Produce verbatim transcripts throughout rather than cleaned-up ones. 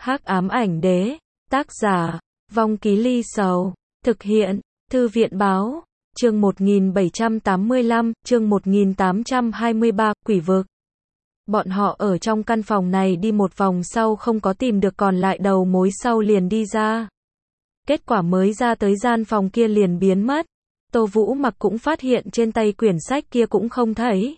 Hắc ám ảnh đế, tác giả, Vong Ký Ly Sầu, thực hiện, Thư viện báo, chương một nghìn bảy trăm tám mươi lăm, chương một nghìn tám trăm hai mươi ba, quỷ vực. Bọn họ ở trong căn phòng này đi một vòng sau không có tìm được còn lại đầu mối sau liền đi ra. Kết quả mới ra tới gian phòng kia liền biến mất. Tô Vũ Mặc cũng phát hiện trên tay quyển sách kia cũng không thấy.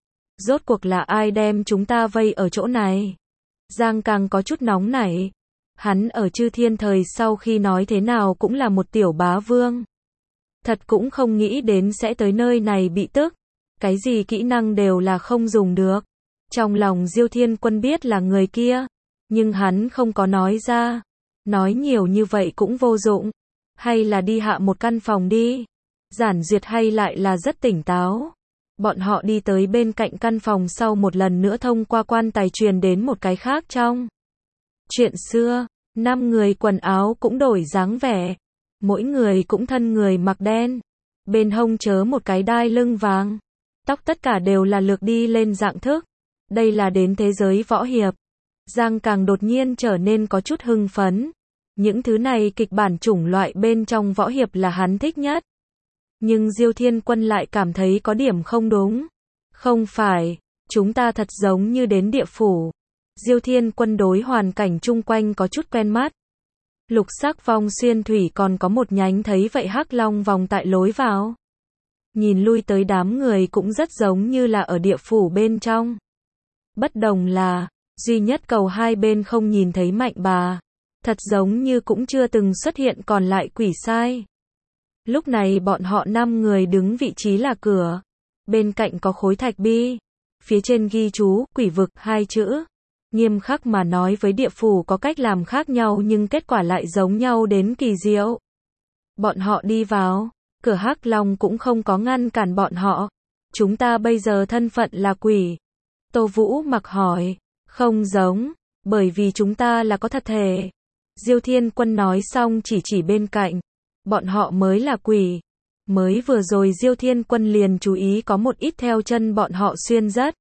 Rốt cuộc là ai đem chúng ta vây ở chỗ này? Giang Càng có chút nóng nảy. Hắn ở Chư Thiên thời sau khi nói thế nào cũng là một tiểu bá vương. Thật cũng không nghĩ đến sẽ tới nơi này bị tức. Cái gì kỹ năng đều là không dùng được. Trong lòng Diêu Thiên Quân biết là người kia. Nhưng hắn không có nói ra. Nói nhiều như vậy cũng vô dụng. Hay là đi hạ một căn phòng đi. Giản Duyệt hay lại là rất tỉnh táo. Bọn họ đi tới bên cạnh căn phòng sau một lần nữa thông qua quan tài truyền đến một cái khác trong. Chuyện xưa, năm người quần áo cũng đổi dáng vẻ. Mỗi người cũng thân người mặc đen. Bên hông chớ một cái đai lưng vàng. Tóc tất cả đều là lược đi lên dạng thức. Đây là đến thế giới võ hiệp. Giang Càng đột nhiên trở nên có chút hưng phấn. Những thứ này kịch bản chủng loại bên trong võ hiệp là hắn thích nhất. Nhưng Diêu Thiên Quân lại cảm thấy có điểm không đúng. Không phải, chúng ta thật giống như đến địa phủ. Diêu Thiên Quân đối hoàn cảnh chung quanh có chút quen mắt. Lục sắc vong xuyên thủy còn có một nhánh thấy vậy hắc long vòng tại lối vào. Nhìn lui tới đám người cũng rất giống như là ở địa phủ bên trong. Bất đồng là, duy nhất cầu hai bên không nhìn thấy mạnh bà. Thật giống như cũng chưa từng xuất hiện còn lại quỷ sai. Lúc này bọn họ năm người đứng vị trí là cửa. Bên cạnh có khối thạch bi. Phía trên ghi chú, quỷ vực, hai chữ. Nghiêm khắc mà nói với địa phủ có cách làm khác nhau nhưng kết quả lại giống nhau đến kỳ diệu. Bọn họ đi vào. Cửa hắc long cũng không có ngăn cản bọn họ. Chúng ta bây giờ thân phận là quỷ. Tô Vũ Mặc hỏi. Không giống. Bởi vì chúng ta là có thật thể. Diêu Thiên Quân nói xong chỉ chỉ bên cạnh. Bọn họ mới là quỷ. Mới vừa rồi Diêu Thiên Quân liền chú ý có một ít theo chân bọn họ xuyên rất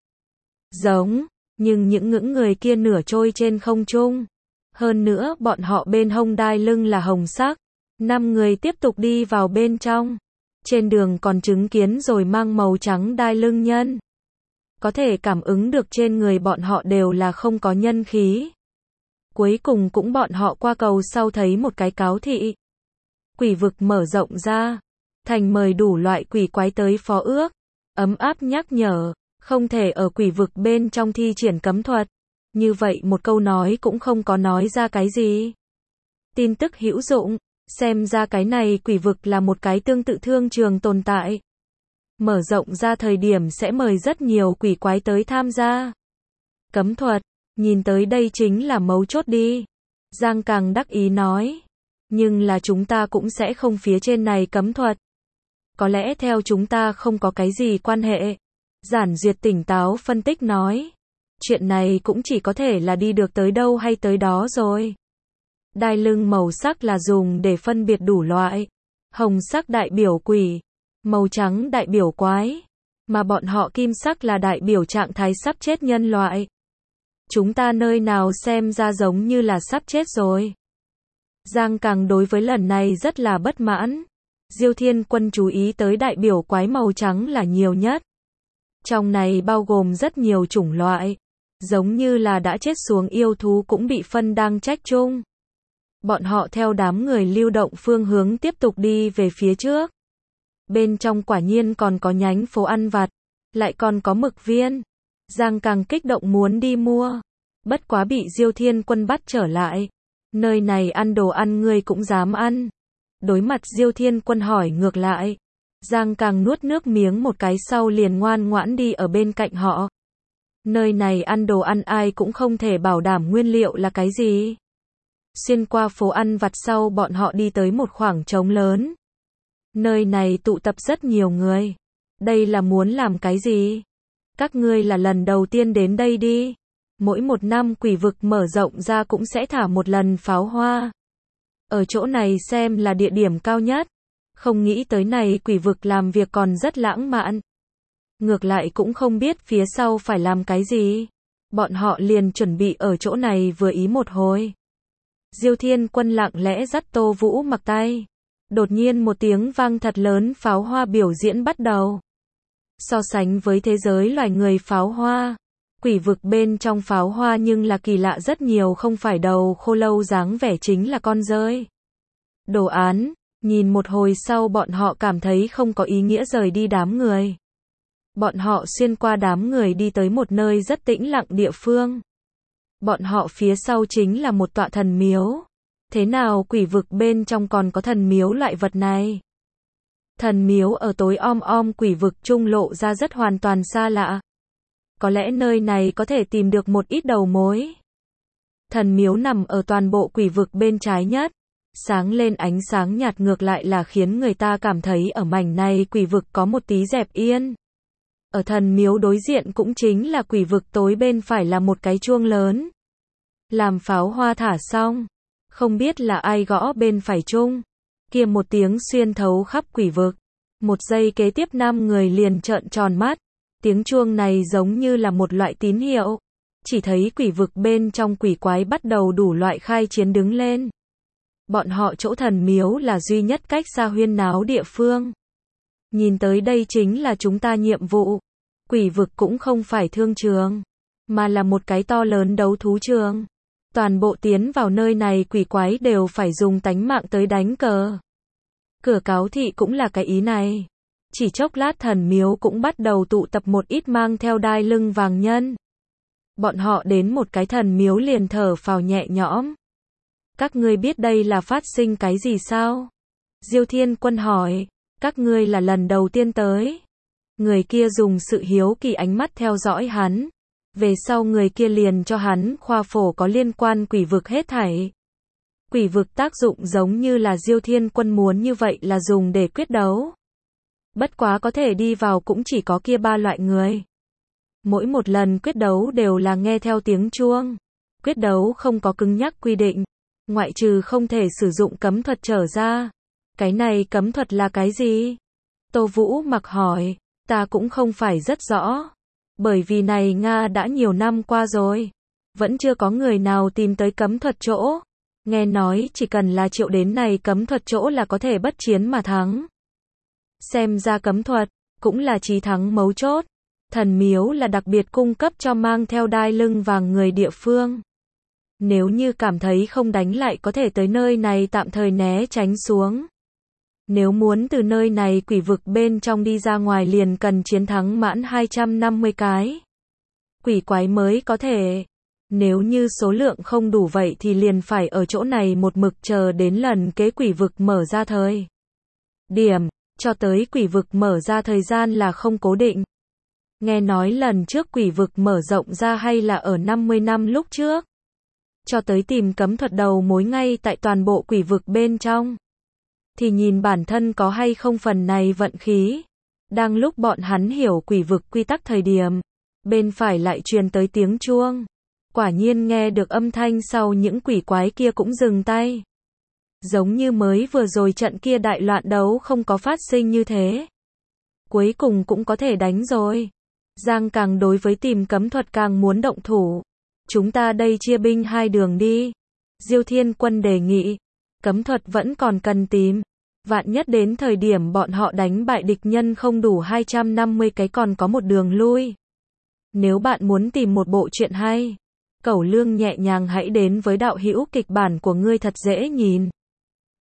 giống, nhưng những ngưỡng người kia nửa trôi trên không trung. Hơn nữa bọn họ bên hông đai lưng là hồng sắc. Năm người tiếp tục đi vào bên trong. Trên đường còn chứng kiến rồi mang màu trắng đai lưng nhân. Có thể cảm ứng được trên người bọn họ đều là không có nhân khí. Cuối cùng cũng bọn họ qua cầu sau thấy một cái cáo thị. Quỷ vực mở rộng ra. Thành mời đủ loại quỷ quái tới phó ước. Ấm áp nhắc nhở. Không thể ở quỷ vực bên trong thi triển cấm thuật. Như vậy một câu nói cũng không có nói ra cái gì. Tin tức hữu dụng. Xem ra cái này quỷ vực là một cái tương tự thương trường tồn tại. Mở rộng ra thời điểm sẽ mời rất nhiều quỷ quái tới tham gia. Cấm thuật. Nhìn tới đây chính là mấu chốt đi. Giang Càng đắc ý nói. Nhưng là chúng ta cũng sẽ không phía trên này cấm thuật. Có lẽ theo chúng ta không có cái gì quan hệ. Giản Duyệt tỉnh táo phân tích nói. Chuyện này cũng chỉ có thể là đi được tới đâu hay tới đó rồi. Đai lưng màu sắc là dùng để phân biệt đủ loại. Hồng sắc đại biểu quỷ. Màu trắng đại biểu quái. Mà bọn họ kim sắc là đại biểu trạng thái sắp chết nhân loại. Chúng ta nơi nào xem ra giống như là sắp chết rồi. Giang Càng đối với lần này rất là bất mãn. Diêu Thiên Quân chú ý tới đại biểu quái màu trắng là nhiều nhất. Trong này bao gồm rất nhiều chủng loại. Giống như là đã chết xuống yêu thú cũng bị phân đang trách chung. Bọn họ theo đám người lưu động phương hướng tiếp tục đi về phía trước. Bên trong quả nhiên còn có nhánh phố ăn vặt. Lại còn có mực viên. Giang Càng kích động muốn đi mua. Bất quá bị Diêu Thiên Quân bắt trở lại. Nơi này ăn đồ ăn ngươi cũng dám ăn. Đối mặt Diêu Thiên Quân hỏi ngược lại. Giang Càng nuốt nước miếng một cái sau liền ngoan ngoãn đi ở bên cạnh họ. Nơi này ăn đồ ăn ai cũng không thể bảo đảm nguyên liệu là cái gì. Xuyên qua phố ăn vặt sau bọn họ đi tới một khoảng trống lớn. Nơi này tụ tập rất nhiều người. Đây là muốn làm cái gì? Các ngươi là lần đầu tiên đến đây đi. Mỗi một năm quỷ vực mở rộng ra cũng sẽ thả một lần pháo hoa. Ở chỗ này xem là địa điểm cao nhất. Không nghĩ tới này quỷ vực làm việc còn rất lãng mạn. Ngược lại cũng không biết phía sau phải làm cái gì. Bọn họ liền chuẩn bị ở chỗ này vừa ý một hồi. Diêu Thiên Quân lặng lẽ dắt Tô Vũ Mặc tay. Đột nhiên một tiếng vang thật lớn, pháo hoa biểu diễn bắt đầu. So sánh với thế giới loài người pháo hoa, quỷ vực bên trong pháo hoa nhưng là kỳ lạ rất nhiều, không phải đầu khô lâu dáng vẻ chính là con rơi. Đồ án, nhìn một hồi sau bọn họ cảm thấy không có ý nghĩa rời đi đám người. Bọn họ xuyên qua đám người đi tới một nơi rất tĩnh lặng địa phương. Bọn họ phía sau chính là một tọa thần miếu. Thế nào quỷ vực bên trong còn có thần miếu loại vật này? Thần miếu ở tối om om quỷ vực trung lộ ra rất hoàn toàn xa lạ. Có lẽ nơi này có thể tìm được một ít đầu mối. Thần miếu nằm ở toàn bộ quỷ vực bên trái nhất. Sáng lên ánh sáng nhạt ngược lại là khiến người ta cảm thấy ở mảnh này quỷ vực có một tí dẹp yên. Ở thần miếu đối diện cũng chính là quỷ vực tối bên phải là một cái chuông lớn. Làm pháo hoa thả xong, không biết là ai gõ bên phải chuông. Kia một tiếng xuyên thấu khắp quỷ vực. Một giây kế tiếp năm người liền trợn tròn mắt. Tiếng chuông này giống như là một loại tín hiệu. Chỉ thấy quỷ vực bên trong quỷ quái bắt đầu đủ loại khai chiến đứng lên. Bọn họ chỗ thần miếu là duy nhất cách xa huyên náo địa phương. Nhìn tới đây chính là chúng ta nhiệm vụ. Quỷ vực cũng không phải thương trường, mà là một cái to lớn đấu thú trường. Toàn bộ tiến vào nơi này quỷ quái đều phải dùng tánh mạng tới đánh cờ. Cửa cáo thị cũng là cái ý này. Chỉ chốc lát thần miếu cũng bắt đầu tụ tập một ít mang theo đai lưng vàng nhân. Bọn họ đến một cái thần miếu liền thở phào nhẹ nhõm. Các ngươi biết đây là phát sinh cái gì sao? Diêu Thiên Quân hỏi. Các ngươi là lần đầu tiên tới. Người kia dùng sự hiếu kỳ ánh mắt theo dõi hắn. Về sau người kia liền cho hắn khoa phổ có liên quan quỷ vực hết thảy. Quỷ vực tác dụng giống như là Diêu Thiên Quân muốn như vậy là dùng để quyết đấu. Bất quá có thể đi vào cũng chỉ có kia ba loại người. Mỗi một lần quyết đấu đều là nghe theo tiếng chuông. Quyết đấu không có cứng nhắc quy định. Ngoại trừ không thể sử dụng cấm thuật trở ra. Cái này cấm thuật là cái gì? Tô Vũ Mặc hỏi. Ta cũng không phải rất rõ. Bởi vì này Nga đã nhiều năm qua rồi. Vẫn chưa có người nào tìm tới cấm thuật chỗ. Nghe nói chỉ cần là triệu đến này cấm thuật chỗ là có thể bất chiến mà thắng. Xem ra cấm thuật, cũng là chí thắng mấu chốt. Thần miếu là đặc biệt cung cấp cho mang theo đai lưng vàng người địa phương. Nếu như cảm thấy không đánh lại có thể tới nơi này tạm thời né tránh xuống. Nếu muốn từ nơi này quỷ vực bên trong đi ra ngoài liền cần chiến thắng mãn hai trăm năm mươi cái. Quỷ quái mới có thể. Nếu như số lượng không đủ vậy thì liền phải ở chỗ này một mực chờ đến lần kế quỷ vực mở ra thời điểm. Cho tới quỷ vực mở ra thời gian là không cố định. Nghe nói lần trước quỷ vực mở rộng ra hay là ở năm mươi năm lúc trước. Cho tới tìm cấm thuật đầu mối ngay tại toàn bộ quỷ vực bên trong. Thì nhìn bản thân có hay không phần này vận khí. Đang lúc bọn hắn hiểu quỷ vực quy tắc thời điểm. Bên phải lại truyền tới tiếng chuông. Quả nhiên nghe được âm thanh sau những quỷ quái kia cũng dừng tay. Giống như mới vừa rồi trận kia đại loạn đấu không có phát sinh như thế. Cuối cùng cũng có thể đánh rồi. Giang càng đối với tìm cấm thuật càng muốn động thủ. Chúng ta đây chia binh hai đường đi. Diêu Thiên Quân đề nghị. Cấm thuật vẫn còn cần tìm. Vạn nhất đến thời điểm bọn họ đánh bại địch nhân không đủ hai trăm năm mươi cái còn có một đường lui. Nếu bạn muốn tìm một bộ truyện hay, Cẩu Lương nhẹ nhàng hãy đến với đạo hữu kịch bản của ngươi thật dễ nhìn.